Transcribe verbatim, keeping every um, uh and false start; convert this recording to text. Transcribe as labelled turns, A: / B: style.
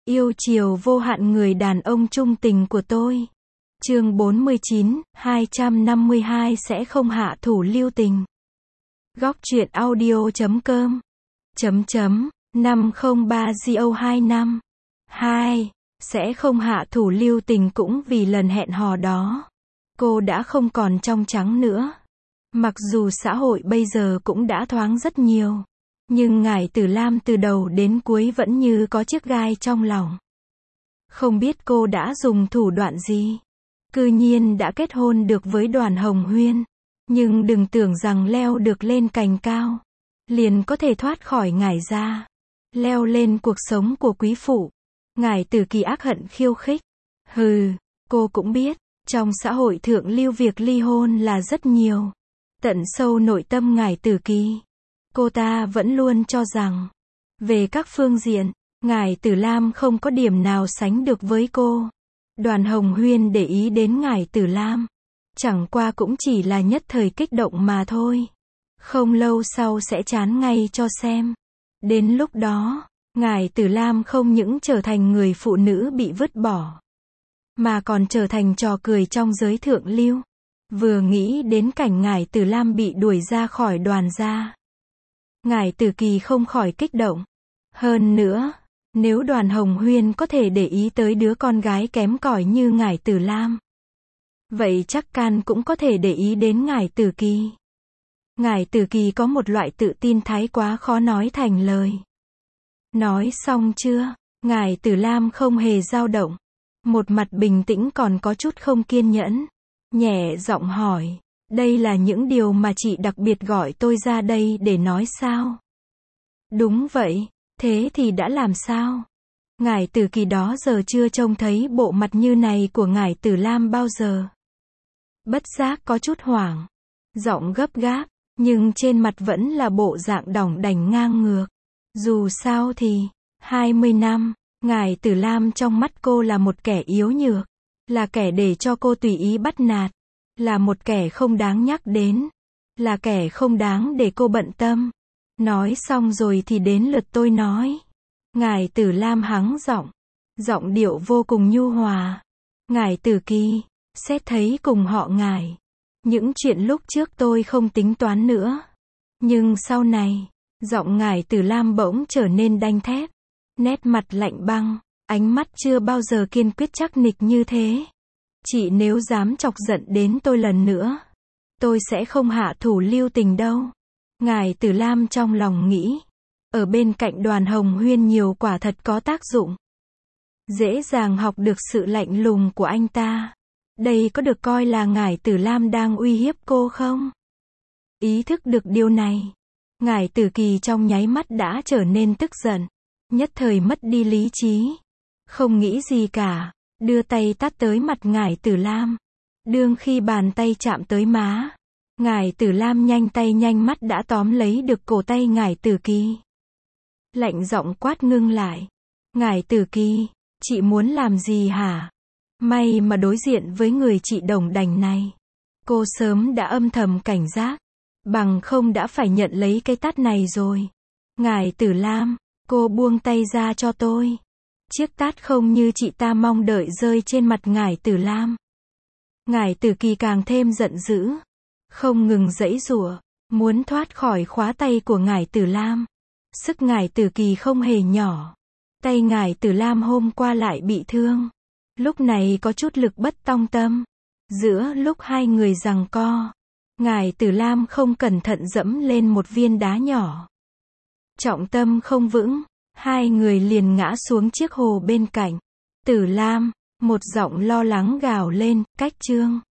A: Yêu chiều vô hạn người đàn ông trung tình của tôi. Chương bốn mươi chín, hai trăm năm mươi hai sẽ không hạ thủ lưu tình. Góc truyện audio chấm com chấm chấm năm không ba G O hai năm hai sẽ không hạ thủ lưu tình cũng vì lần hẹn hò đó. Cô đã không còn trong trắng nữa. Mặc dù xã hội bây giờ cũng đã thoáng rất nhiều, nhưng Ngải Tử Lam từ đầu đến cuối vẫn như có chiếc gai trong lòng. Không biết cô đã dùng thủ đoạn gì, cư nhiên đã kết hôn được với Đoàn Hồng Huyên. Nhưng đừng tưởng rằng leo được lên cành cao, liền có thể thoát khỏi Ngải gia, leo lên cuộc sống của quý phụ. Ngải Tử Kỳ ác hận khiêu khích. Hừ, cô cũng biết, trong xã hội thượng lưu việc ly hôn là rất nhiều. Tận sâu nội tâm Ngải Tử Kỳ, cô ta vẫn luôn cho rằng, về các phương diện, Ngải Tử Lam không có điểm nào sánh được với cô. Đoàn Hồng Huyên để ý đến Ngải Tử Lam, chẳng qua cũng chỉ là nhất thời kích động mà thôi. Không lâu sau sẽ chán ngay cho xem. Đến lúc đó, Ngải Tử Lam không những trở thành người phụ nữ bị vứt bỏ, mà còn trở thành trò cười trong giới thượng lưu. Vừa nghĩ đến cảnh Ngải Tử Lam bị đuổi ra khỏi Đoàn gia, Ngải Tử Kỳ không khỏi kích động. Hơn nữa, nếu Đoàn Hồng Huyên có thể để ý tới đứa con gái kém cỏi như Ngải Tử Lam, vậy chắc Can cũng có thể để ý đến Ngải Tử Kỳ. Ngải Tử Kỳ có một loại tự tin thái quá khó nói thành lời. Nói xong chưa? Ngải Tử Lam không hề dao động, một mặt bình tĩnh còn có chút không kiên nhẫn, nhẹ giọng hỏi, đây là những điều mà chị đặc biệt gọi tôi ra đây để nói sao? Đúng vậy, thế thì đã làm sao? Ngải Tử Kỳ đó giờ chưa trông thấy bộ mặt như này của Ngải Tử Lam bao giờ. Bất giác có chút hoảng, giọng gấp gáp, nhưng trên mặt vẫn là bộ dạng đỏng đảnh ngang ngược. Dù sao thì, hai mươi năm, Ngải Tử Lam trong mắt cô là một kẻ yếu nhược, là kẻ để cho cô tùy ý bắt nạt, là một kẻ không đáng nhắc đến, là kẻ không đáng để cô bận tâm. Nói xong rồi thì đến lượt tôi nói. Ngải Tử Lam hắng giọng, giọng điệu vô cùng nhu hòa. Ngải Tử Kỳ, xét thấy cùng họ Ngải, những chuyện lúc trước tôi không tính toán nữa. Nhưng sau này, giọng Ngải Tử Lam bỗng trở nên đanh thép, nét mặt lạnh băng, ánh mắt chưa bao giờ kiên quyết chắc nịch như thế. Chị nếu dám chọc giận đến tôi lần nữa, tôi sẽ không hạ thủ lưu tình đâu. Ngải Tử Lam trong lòng nghĩ, ở bên cạnh Đoàn Hồng Huyên nhiều quả thật có tác dụng. Dễ dàng học được sự lạnh lùng của anh ta. Đây có được coi là Ngải Tử Lam đang uy hiếp cô không? Ý thức được điều này, Ngải Tử Kỳ trong nháy mắt đã trở nên tức giận, nhất thời mất đi lý trí, không nghĩ gì cả, đưa tay tát tới mặt Ngải Tử Lam. Đương khi bàn tay chạm tới má, Ngải Tử Lam nhanh tay nhanh mắt đã tóm lấy được cổ tay Ngải Tử Kỳ. Lạnh giọng quát ngưng lại. Ngải Tử Kỳ, chị muốn làm gì hả? May mà đối diện với người chị đồng đành này, cô sớm đã âm thầm cảnh giác, bằng không đã phải nhận lấy cái tát này rồi. Ngải Tử Lam, cô buông tay ra cho tôi. Chiếc tát không như chị ta mong đợi rơi trên mặt Ngải Tử Lam. Ngải Tử Kỳ càng thêm giận dữ, không ngừng giãy giụa, muốn thoát khỏi khóa tay của Ngải Tử Lam. Sức Ngải Tử Kỳ không hề nhỏ. Tay Ngải Tử Lam hôm qua lại bị thương, lúc này có chút lực bất tòng tâm. Giữa lúc hai người giằng co, Ngải Tử Lam không cẩn thận dẫm lên một viên đá nhỏ. Trọng tâm không vững, hai người liền ngã xuống chiếc hồ bên cạnh. Tử Lam, một giọng lo lắng gào lên, cách chương.